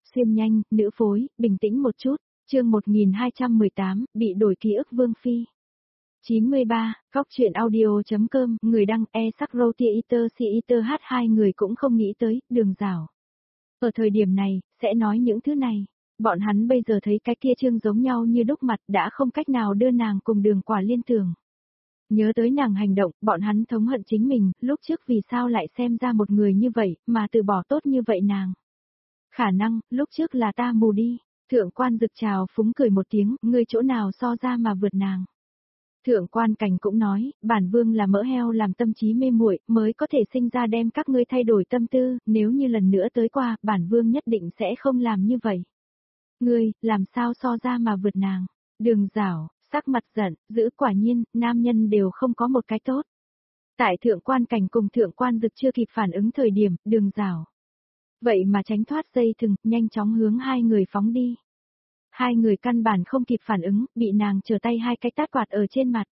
xuyên nhanh, nữ phối, bình tĩnh một chút, chương 1218, bị đổi ký ức Vương Phi. 93, góc chuyện audio.com, người đăng sắc Rotier Eater Si Eater H, hai người cũng không nghĩ tới, Đường Giảo. Ở thời điểm này, sẽ nói những thứ này, bọn hắn bây giờ thấy cái kia Trương giống nhau như đúc mặt đã không cách nào đưa nàng cùng Đường Quả liên tưởng. Nhớ tới nàng hành động, bọn hắn thống hận chính mình, lúc trước vì sao lại xem ra một người như vậy, mà từ bỏ tốt như vậy nàng. Khả năng, lúc trước là ta mù đi, Thượng Quan Dực chào phúng cười một tiếng, ngươi chỗ nào so ra mà vượt nàng. Thượng Quan Cảnh cũng nói, bản vương là mỡ heo làm tâm trí mê muội mới có thể sinh ra đem các ngươi thay đổi tâm tư, nếu như lần nữa tới qua, bản vương nhất định sẽ không làm như vậy. Ngươi, làm sao so ra mà vượt nàng. Đường Giảo, sắc mặt giận, giữ quả nhiên, nam nhân đều không có một cái tốt. Tại Thượng Quan Cảnh cùng Thượng Quan Dực chưa kịp phản ứng thời điểm, Đường Giảo. Vậy mà tránh thoát dây thừng, nhanh chóng hướng hai người phóng đi. Hai người căn bản không kịp phản ứng, bị nàng trở tay hai cái tát quạt ở trên mặt.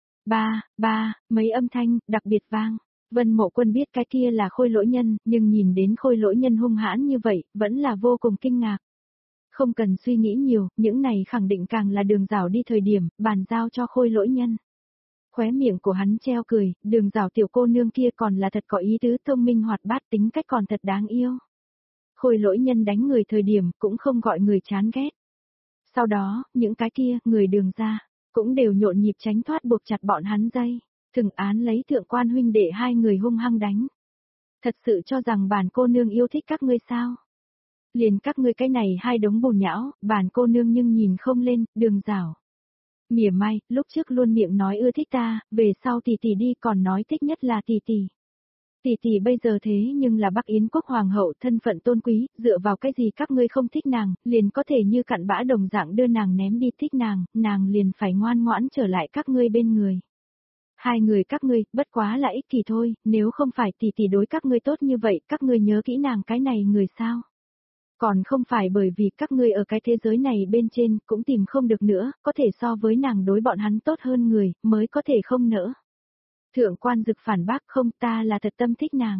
Ba, mấy âm thanh, đặc biệt vang. Vân Mộ Quân biết cái kia là Khôi Lỗi Nhân, nhưng nhìn đến Khôi Lỗi Nhân hung hãn như vậy, vẫn là vô cùng kinh ngạc. Không cần suy nghĩ nhiều, những này khẳng định càng là Đường Giảo đi thời điểm, bàn giao cho Khôi Lỗi Nhân. Khóe miệng của hắn treo cười, Đường Giảo tiểu cô nương kia còn là thật có ý tứ, thông minh hoạt bát, tính cách còn thật đáng yêu. Khôi Lỗi Nhân đánh người thời điểm, cũng không gọi người chán ghét. Sau đó, những cái kia, người Đường ra, cũng đều nhộn nhịp tránh thoát buộc chặt bọn hắn dây, thừng án lấy Thượng Quan huynh đệ hai người hung hăng đánh. Thật sự cho rằng bản cô nương yêu thích các ngươi sao? Liền các ngươi cái này hai đống bùn nhão, bản cô nương nhưng nhìn không lên, Đường Giảo. Mỉa mai, lúc trước luôn miệng nói ưa thích ta, về sau tỷ tỷ đi còn nói thích nhất là tỷ tỷ. Tỷ tỷ bây giờ thế nhưng là Bắc Yến quốc hoàng hậu, thân phận tôn quý, dựa vào cái gì các ngươi không thích nàng, liền có thể như cặn bã đồng dạng đưa nàng ném đi, thích nàng liền phải ngoan ngoãn trở lại các ngươi bên người. Hai người các ngươi, bất quá là ích kỷ thôi, nếu không phải tỷ tỷ đối các ngươi tốt như vậy, các ngươi nhớ kỹ nàng cái này người sao? Còn không phải bởi vì các ngươi ở cái thế giới này bên trên cũng tìm không được nữa, có thể so với nàng đối bọn hắn tốt hơn người, mới có thể không nỡ. Thượng Quan Dực phản bác, không, ta là thật tâm thích nàng.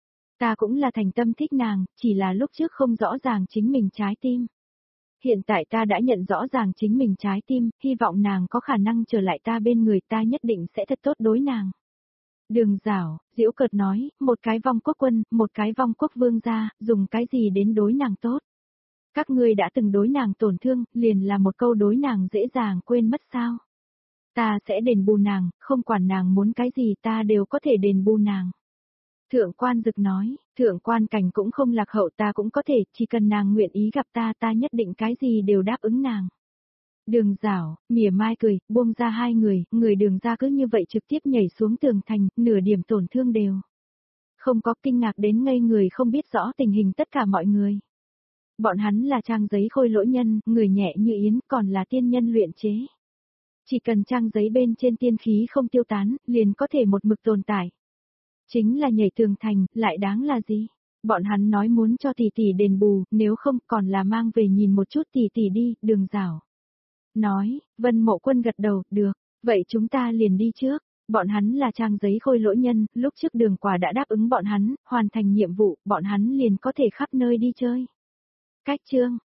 Ta cũng là thành tâm thích nàng, chỉ là lúc trước không rõ ràng chính mình trái tim. Hiện tại ta đã nhận rõ ràng chính mình trái tim, hy vọng nàng có khả năng trở lại ta bên người, ta nhất định sẽ thật tốt đối nàng. Đường Giảo, giễu cợt nói, một cái vong quốc quân, một cái vong quốc vương gia, dùng cái gì đến đối nàng tốt. Các ngươi đã từng đối nàng tổn thương, liền là một câu đối nàng dễ dàng quên mất sao. Ta sẽ đền bù nàng, không quản nàng muốn cái gì ta đều có thể đền bù nàng. Thượng Quan Dực nói, Thượng Quan Cảnh cũng không lạc hậu, ta cũng có thể, chỉ cần nàng nguyện ý gặp ta, ta nhất định cái gì đều đáp ứng nàng. Đường Giảo, mỉa mai cười, buông ra hai người Đường ra cứ như vậy trực tiếp nhảy xuống tường thành, nửa điểm tổn thương đều. Không có, kinh ngạc đến ngây người, không biết rõ tình hình tất cả mọi người. Bọn hắn là trang giấy Khôi Lỗi Nhân, người nhẹ như yến, còn là tiên nhân luyện chế. Chỉ cần trang giấy bên trên tiên khí không tiêu tán, liền có thể một mực tồn tại. Chính là nhảy tường thành, lại đáng là gì? Bọn hắn nói muốn cho tỷ tỷ đền bù, nếu không còn là mang về nhìn một chút tỷ tỷ đi, Đường Giảo. Nói, Vân Mộ Quân gật đầu, được, vậy chúng ta liền đi trước. Bọn hắn là trang giấy Khôi Lỗi Nhân, lúc trước Đường Quả đã đáp ứng bọn hắn, hoàn thành nhiệm vụ, bọn hắn liền có thể khắp nơi đi chơi. Cách chương